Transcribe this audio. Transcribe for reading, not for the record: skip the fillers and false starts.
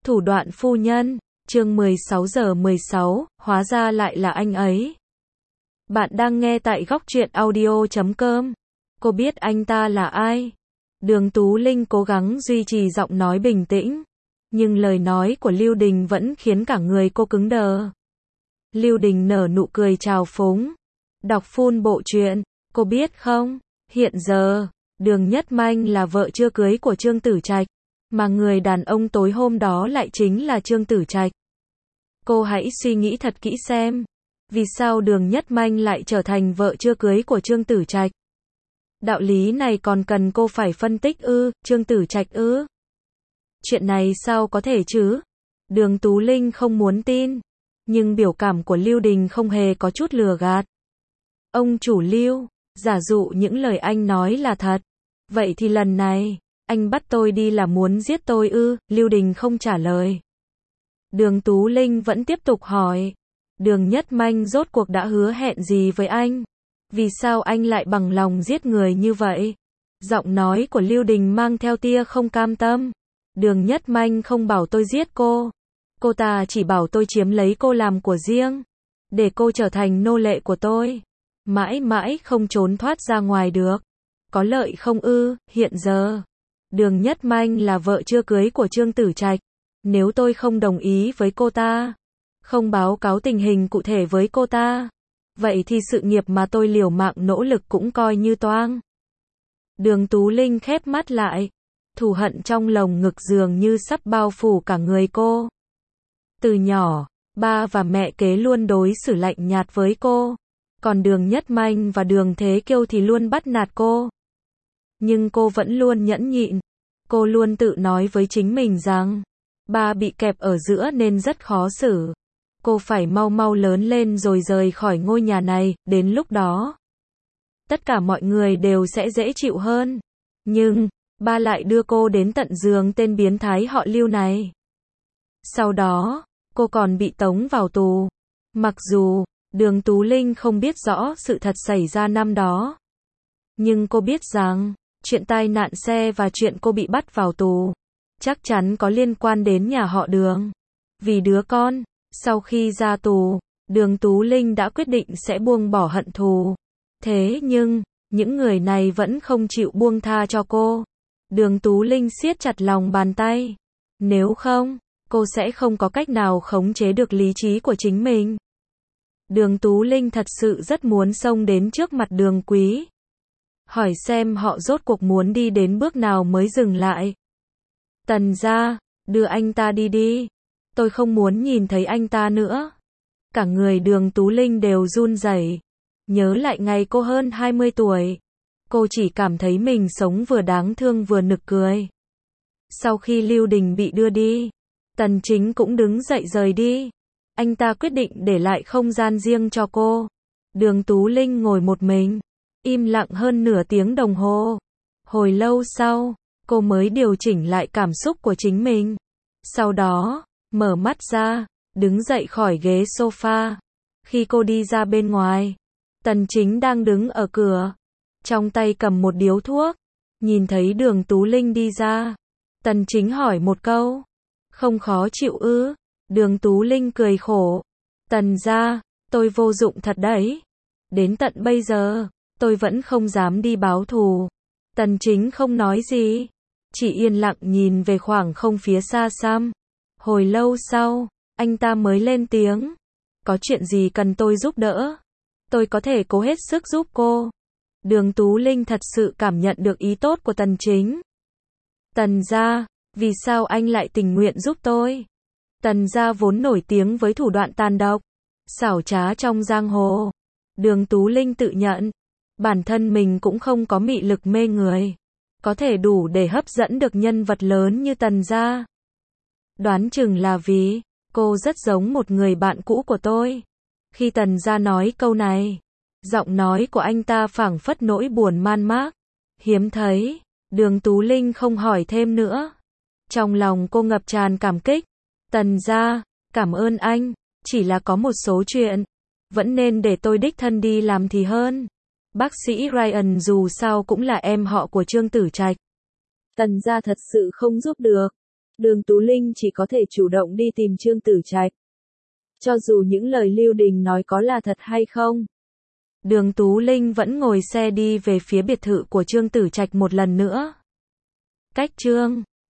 Thủ đoạn phu nhân, chương 16:16, hóa ra lại là anh ấy. Bạn đang nghe tại góc truyện audio.com. Cô biết anh ta là ai? Đường Tú Linh cố gắng duy trì giọng nói bình tĩnh, nhưng lời nói của Lưu Đình vẫn khiến cả người cô cứng đờ. Lưu Đình nở nụ cười trào phúng. Đọc full bộ truyện, cô biết không, hiện giờ, Đường Nhất Manh là vợ chưa cưới của Trương Tử Trạch, mà người đàn ông tối hôm đó lại chính là Trương Tử Trạch. Cô hãy suy nghĩ thật kỹ xem, vì sao Đường Nhất Manh lại trở thành vợ chưa cưới của Trương Tử Trạch? Đạo lý này còn cần cô phải phân tích ư? Trương Tử Trạch ư? Chuyện này sao có thể chứ? Đường Tú Linh không muốn tin, nhưng biểu cảm của Lưu Đình không hề có chút lừa gạt. Ông chủ Lưu, giả dụ những lời anh nói là thật, vậy thì lần này, anh bắt tôi đi là muốn giết tôi ư? Lưu Đình không trả lời. Đường Tú Linh vẫn tiếp tục hỏi, Đường Nhất Manh rốt cuộc đã hứa hẹn gì với anh? Vì sao anh lại bằng lòng giết người như vậy? Giọng nói của Lưu Đình mang theo tia không cam tâm. Đường Nhất Manh không bảo tôi giết cô. Cô ta chỉ bảo tôi chiếm lấy cô làm của riêng, để cô trở thành nô lệ của tôi, mãi mãi không trốn thoát ra ngoài được. Có lợi không ư? Hiện giờ, Đường Nhất Manh là vợ chưa cưới của Trương Tử Trạch. Nếu tôi không đồng ý với cô ta, không báo cáo tình hình cụ thể với cô ta, vậy thì sự nghiệp mà tôi liều mạng nỗ lực cũng coi như toang. Đường Tú Linh khép mắt lại, thù hận trong lồng ngực dường như sắp bao phủ cả người cô. Từ nhỏ, ba và mẹ kế luôn đối xử lạnh nhạt với cô, còn Đường Nhất Manh và Đường Thế Kiêu thì luôn bắt nạt cô. Nhưng cô vẫn luôn nhẫn nhịn. Cô luôn tự nói với chính mình rằng, ba bị kẹp ở giữa nên rất khó xử. Cô phải mau mau lớn lên rồi rời khỏi ngôi nhà này, đến lúc đó, tất cả mọi người đều sẽ dễ chịu hơn. Nhưng, ba lại đưa cô đến tận giường tên biến thái họ Lưu này. Sau đó, cô còn bị tống vào tù. Mặc dù, Đường Tú Linh không biết rõ sự thật xảy ra năm đó, nhưng cô biết rằng, chuyện tai nạn xe và chuyện cô bị bắt vào tù, chắc chắn có liên quan đến nhà họ Đường. Vì đứa con, sau khi ra tù, Đường Tú Linh đã quyết định sẽ buông bỏ hận thù. Thế nhưng, những người này vẫn không chịu buông tha cho cô. Đường Tú Linh siết chặt lòng bàn tay. Nếu không, cô sẽ không có cách nào khống chế được lý trí của chính mình. Đường Tú Linh thật sự rất muốn xông đến trước mặt Đường Quý, hỏi xem họ rốt cuộc muốn đi đến bước nào mới dừng lại. Tần gia, đưa anh ta đi đi. Tôi không muốn nhìn thấy anh ta nữa. Cả người Đường Tú Linh đều run rẩy. Nhớ lại ngày cô hơn 20 tuổi. Cô chỉ cảm thấy mình sống vừa đáng thương vừa nực cười. Sau khi Lưu Đình bị đưa đi, Tần Chính cũng đứng dậy rời đi. Anh ta quyết định để lại không gian riêng cho cô. Đường Tú Linh ngồi một mình, im lặng hơn nửa tiếng đồng hồ. Hồi lâu sau, cô mới điều chỉnh lại cảm xúc của chính mình. Sau đó, mở mắt ra, đứng dậy khỏi ghế sofa. Khi cô đi ra bên ngoài, Tần Chính đang đứng ở cửa, trong tay cầm một điếu thuốc. Nhìn thấy Đường Tú Linh đi ra, Tần Chính hỏi một câu, không khó chịu ư? Đường Tú Linh cười khổ. Tần gia, tôi vô dụng thật đấy. Đến tận bây giờ, tôi vẫn không dám đi báo thù. Tần Chính không nói gì, chỉ yên lặng nhìn về khoảng không phía xa xăm. Hồi lâu sau, anh ta mới lên tiếng. Có chuyện gì cần tôi giúp đỡ? Tôi có thể cố hết sức giúp cô. Đường Tú Linh thật sự cảm nhận được ý tốt của Tần Chính. Tần gia, vì sao anh lại tình nguyện giúp tôi? Tần gia vốn nổi tiếng với thủ đoạn tàn độc, xảo trá trong giang hồ. Đường Tú Linh tự nhận, bản thân mình cũng không có mị lực mê người, có thể đủ để hấp dẫn được nhân vật lớn như Tần gia. Đoán chừng là vì, cô rất giống một người bạn cũ của tôi. Khi Tần gia nói câu này, giọng nói của anh ta phảng phất nỗi buồn man mác, hiếm thấy. Đường Tú Linh không hỏi thêm nữa. Trong lòng cô ngập tràn cảm kích. Tần gia, cảm ơn anh, chỉ là có một số chuyện, vẫn nên để tôi đích thân đi làm thì hơn. Bác sĩ Ryan dù sao cũng là em họ của Trương Tử Trạch. Tần gia thật sự không giúp được. Đường Tú Linh chỉ có thể chủ động đi tìm Trương Tử Trạch. Cho dù những lời Lưu Đình nói có là thật hay không. Đường Tú Linh vẫn ngồi xe đi về phía biệt thự của Trương Tử Trạch một lần nữa. Cách Trương